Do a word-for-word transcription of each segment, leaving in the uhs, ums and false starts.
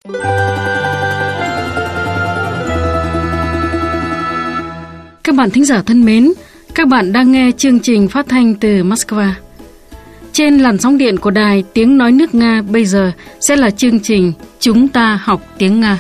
Các bạn thính giả thân mến, các bạn đang nghe chương trình phát thanh từ Moscow. Trên làn sóng điện của đài Tiếng Nói Nước Nga bây giờ sẽ là chương trình Chúng ta học tiếng Nga.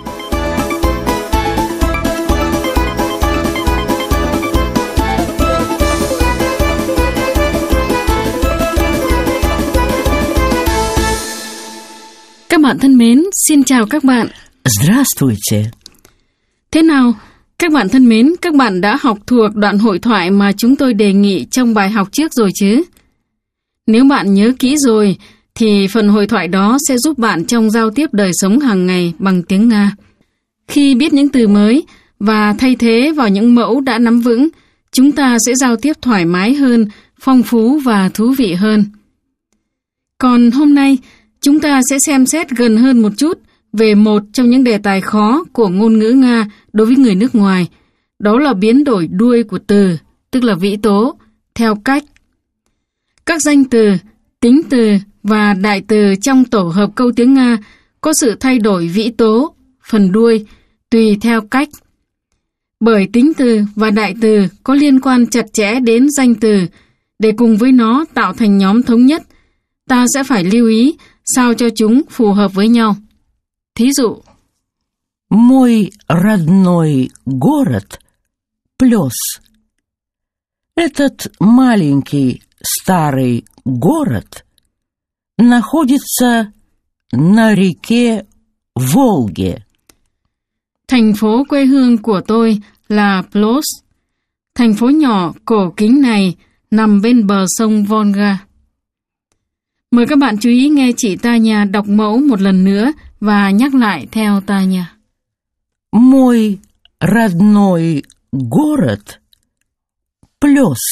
Các bạn thân mến, xin chào các bạn. Здравствуйте. Thế nào? Các bạn thân mến, các bạn đã học thuộc đoạn hội thoại mà chúng tôi đề nghị trong bài học trước rồi chứ? Nếu bạn nhớ kỹ rồi, thì phần hội thoại đó sẽ giúp bạn trong giao tiếp đời sống hàng ngày bằng tiếng Nga. Khi biết những từ mới và thay thế vào những mẫu đã nắm vững, chúng ta sẽ giao tiếp thoải mái hơn, phong phú và thú vị hơn. Còn hôm nay, chúng ta sẽ xem xét gần hơn một chút về một trong những đề tài khó của ngôn ngữ Nga đối với người nước ngoài, đó là biến đổi đuôi của từ, tức là vĩ tố, theo cách. Các danh từ, tính từ và đại từ trong tổ hợp câu tiếng Nga có sự thay đổi vĩ tố, phần đuôi, tùy theo cách. Bởi tính từ và đại từ có liên quan chặt chẽ đến danh từ, để cùng với nó tạo thành nhóm thống nhất, ta sẽ phải lưu ý sao cho chúng phù hợp với nhau. Thí dụ, Мой родной город Плёс. Этот маленький старый город находится на реке Волге. thành phố quê hương của tôi là Plos. Thành phố nhỏ cổ kính này nằm bên bờ sông Volga. Mời các bạn chú ý nghe chị Tanya đọc mẫu một lần nữa và nhắc lại theo Tanya. Мой родной город Плёс.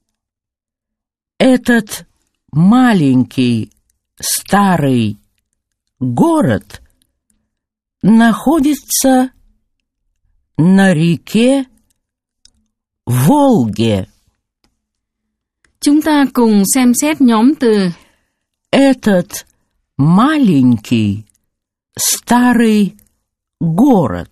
Этот маленький старый город находится на реке Волге. Chúng ta cùng xem xét nhóm từ Этот маленький старый город.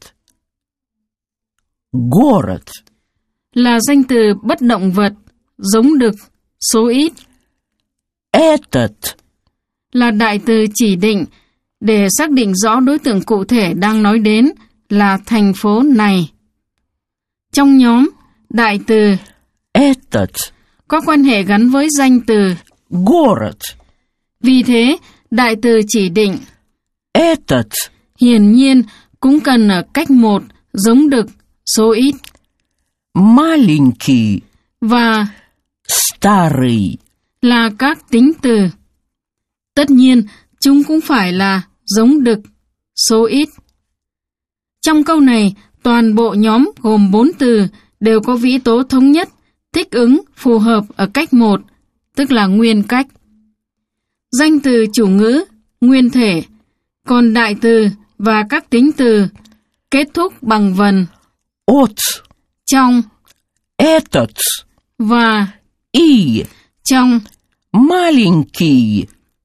Город là danh từ bất động vật, giống đực, số ít. Этот là đại từ chỉ định để xác định rõ đối tượng cụ thể đang nói đến là thành phố này. Trong nhóm, đại từ Этот có quan hệ gắn với danh từ город. Vì thế, đại từ chỉ định Этот hiển nhiên cũng cần ở cách một, giống đực, số ít. маленький Và старый là các tính từ. Tất nhiên, chúng cũng phải là giống đực, số ít. Trong câu này, toàn bộ nhóm gồm bốn từ đều có vĩ tố thống nhất, thích ứng, phù hợp ở cách một, tức là nguyên cách. Danh từ chủ ngữ, nguyên thể, còn đại từ và các tính từ kết thúc bằng vần от. trong Этот và и trong, маленький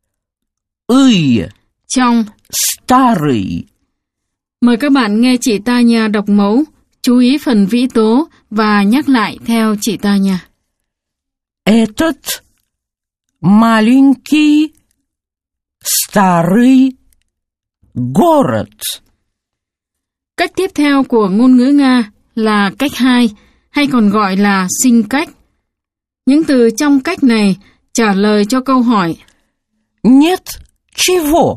и trong. старый. Mời các bạn nghe chị Tanya đọc mẫu, chú ý phần vĩ tố và nhắc lại theo chị Tanya. Этот маленький старый город. Cách tiếp theo của ngôn ngữ Nga là cách hai, hay còn gọi là sinh cách. Những từ trong cách này trả lời cho câu hỏi Нет чего.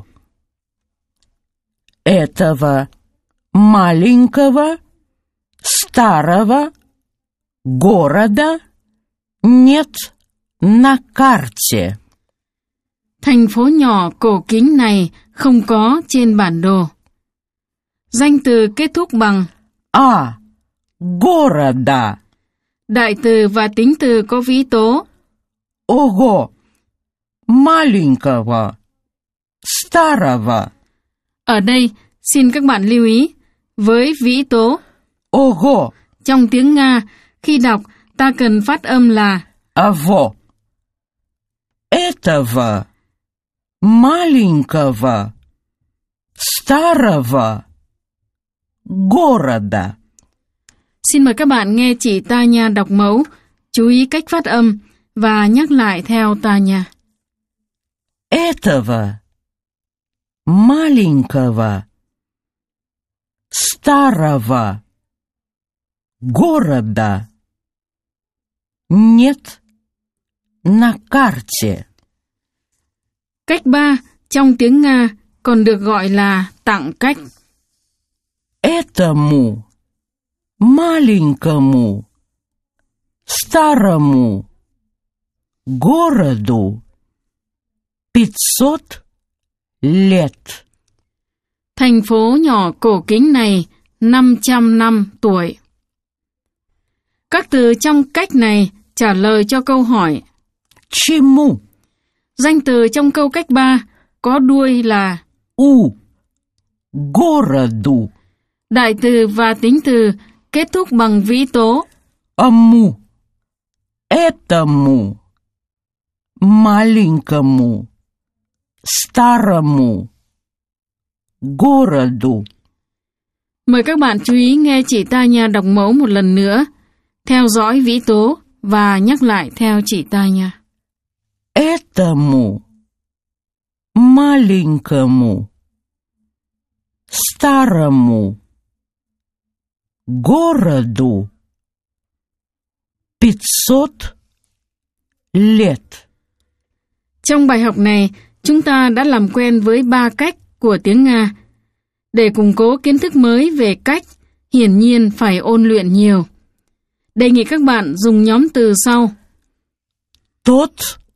Этого маленького старого города нет на карте. thành phố nhỏ cổ kính này không có trên bản đồ. Danh từ kết thúc bằng А города. Đại từ và tính từ có vĩ tố Ого, маленького, старого. Ở đây, xin các bạn lưu ý, với vĩ tố Ого, trong tiếng Nga, khi đọc ta cần phát âm là аво. Этого маленького, старого города. Xin mời các bạn nghe chị Tanya đọc mẫu, chú ý cách phát âm và nhắc lại theo Tanya. Этого маленького старого города нет на карте. Cách ba trong tiếng Nga còn được gọi là tặng cách. Этому маленькому старому городу пятьсот лет. Thành phố nhỏ cổ kính này năm trăm năm tuổi. Các từ trong cách này trả lời cho câu hỏi. Чему? Danh từ trong câu cách ba có đuôi là У. Городу. Đại từ và tính từ kết thúc bằng vĩ tố. Ому. Этому. Маленькому. Старому. Городу. Mời các bạn chú ý nghe chị Tanya đọc mẫu một lần nữa, theo dõi vĩ tố và nhắc lại theo chị Tanya. Этому маленькому старому городу пятьсот лет. Trong bài học này, chúng ta đã làm quen với ba cách của tiếng Nga. Để củng cố kiến thức mới về cách, hiển nhiên phải ôn luyện nhiều. Đề nghị các bạn dùng nhóm từ sau. Тот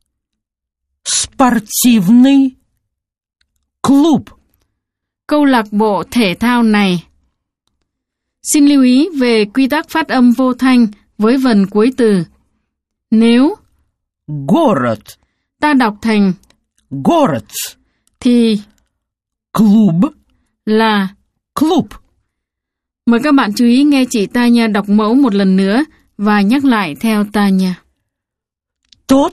спортивный клуб. Câu lạc bộ thể thao này. Xin lưu ý về quy tắc phát âm vô thanh với vần cuối từ. Nếu Город. ta đọc thành Город. thì Клуб. là Клуб. Mời các bạn chú ý nghe chị Tanya đọc mẫu một lần nữa và nhắc lại theo Tanya. Тот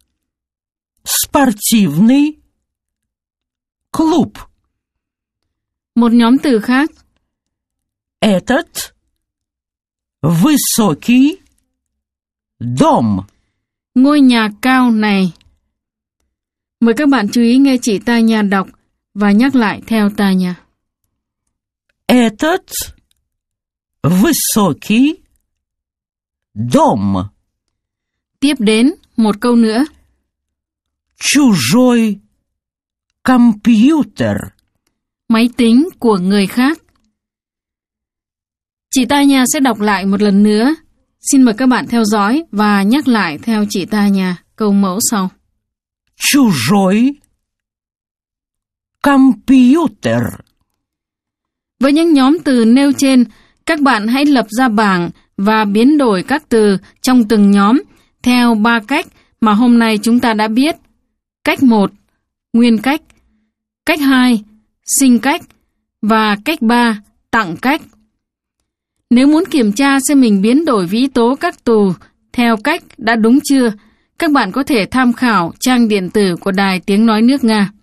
спортивный клуб. Một nhóm từ khác. Этот высокий дом. Ngôi nhà cao này. Mời các bạn chú ý nghe chị Tanya đọc và nhắc lại theo Tanya. Этот высокий дом. Tiếp đến một câu nữa. Чужой компьютер. Máy tính của người khác. Chị Tanya sẽ đọc lại một lần nữa. Xin mời các bạn theo dõi và nhắc lại theo chị Tanya câu mẫu sau. Чужой компьютер. Với những nhóm từ nêu trên, các bạn hãy lập ra bảng và biến đổi các từ trong từng nhóm theo ba cách mà hôm nay chúng ta đã biết. Cách một, nguyên cách. Cách hai, sinh cách. Và cách ba, tặng cách. Nếu muốn kiểm tra xem mình biến đổi vĩ tố các từ theo cách đã đúng chưa, các bạn có thể tham khảo trang điện tử của Đài Tiếng Nói Nước Nga.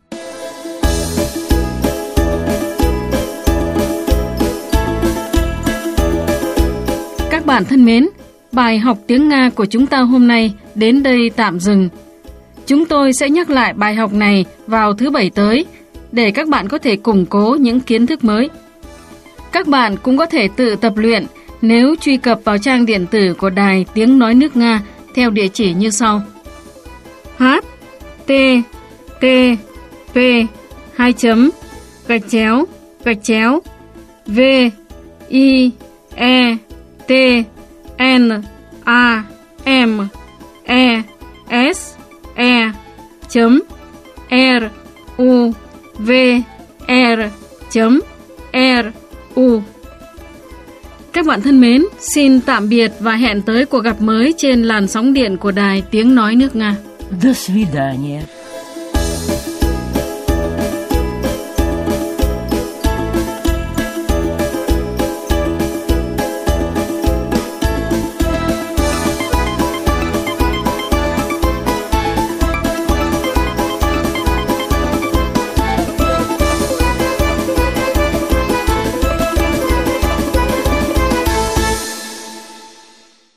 Các bạn thân mến, bài học tiếng Nga của chúng ta hôm nay đến đây tạm dừng. Chúng tôi sẽ nhắc lại bài học này vào thứ Bảy tới để các bạn có thể củng cố những kiến thức mới. Các bạn cũng có thể tự tập luyện nếu truy cập vào trang điện tử của Đài Tiếng Nói Nước Nga theo địa chỉ như sau: h t t p hai chấm gạch chéo gạch chéo v i e t n a m e s e chấm r u v r chấm r u. Các bạn thân mến, xin tạm biệt và hẹn tới cuộc gặp mới trên làn sóng điện của Đài Tiếng Nói Nước Nga. До свидания.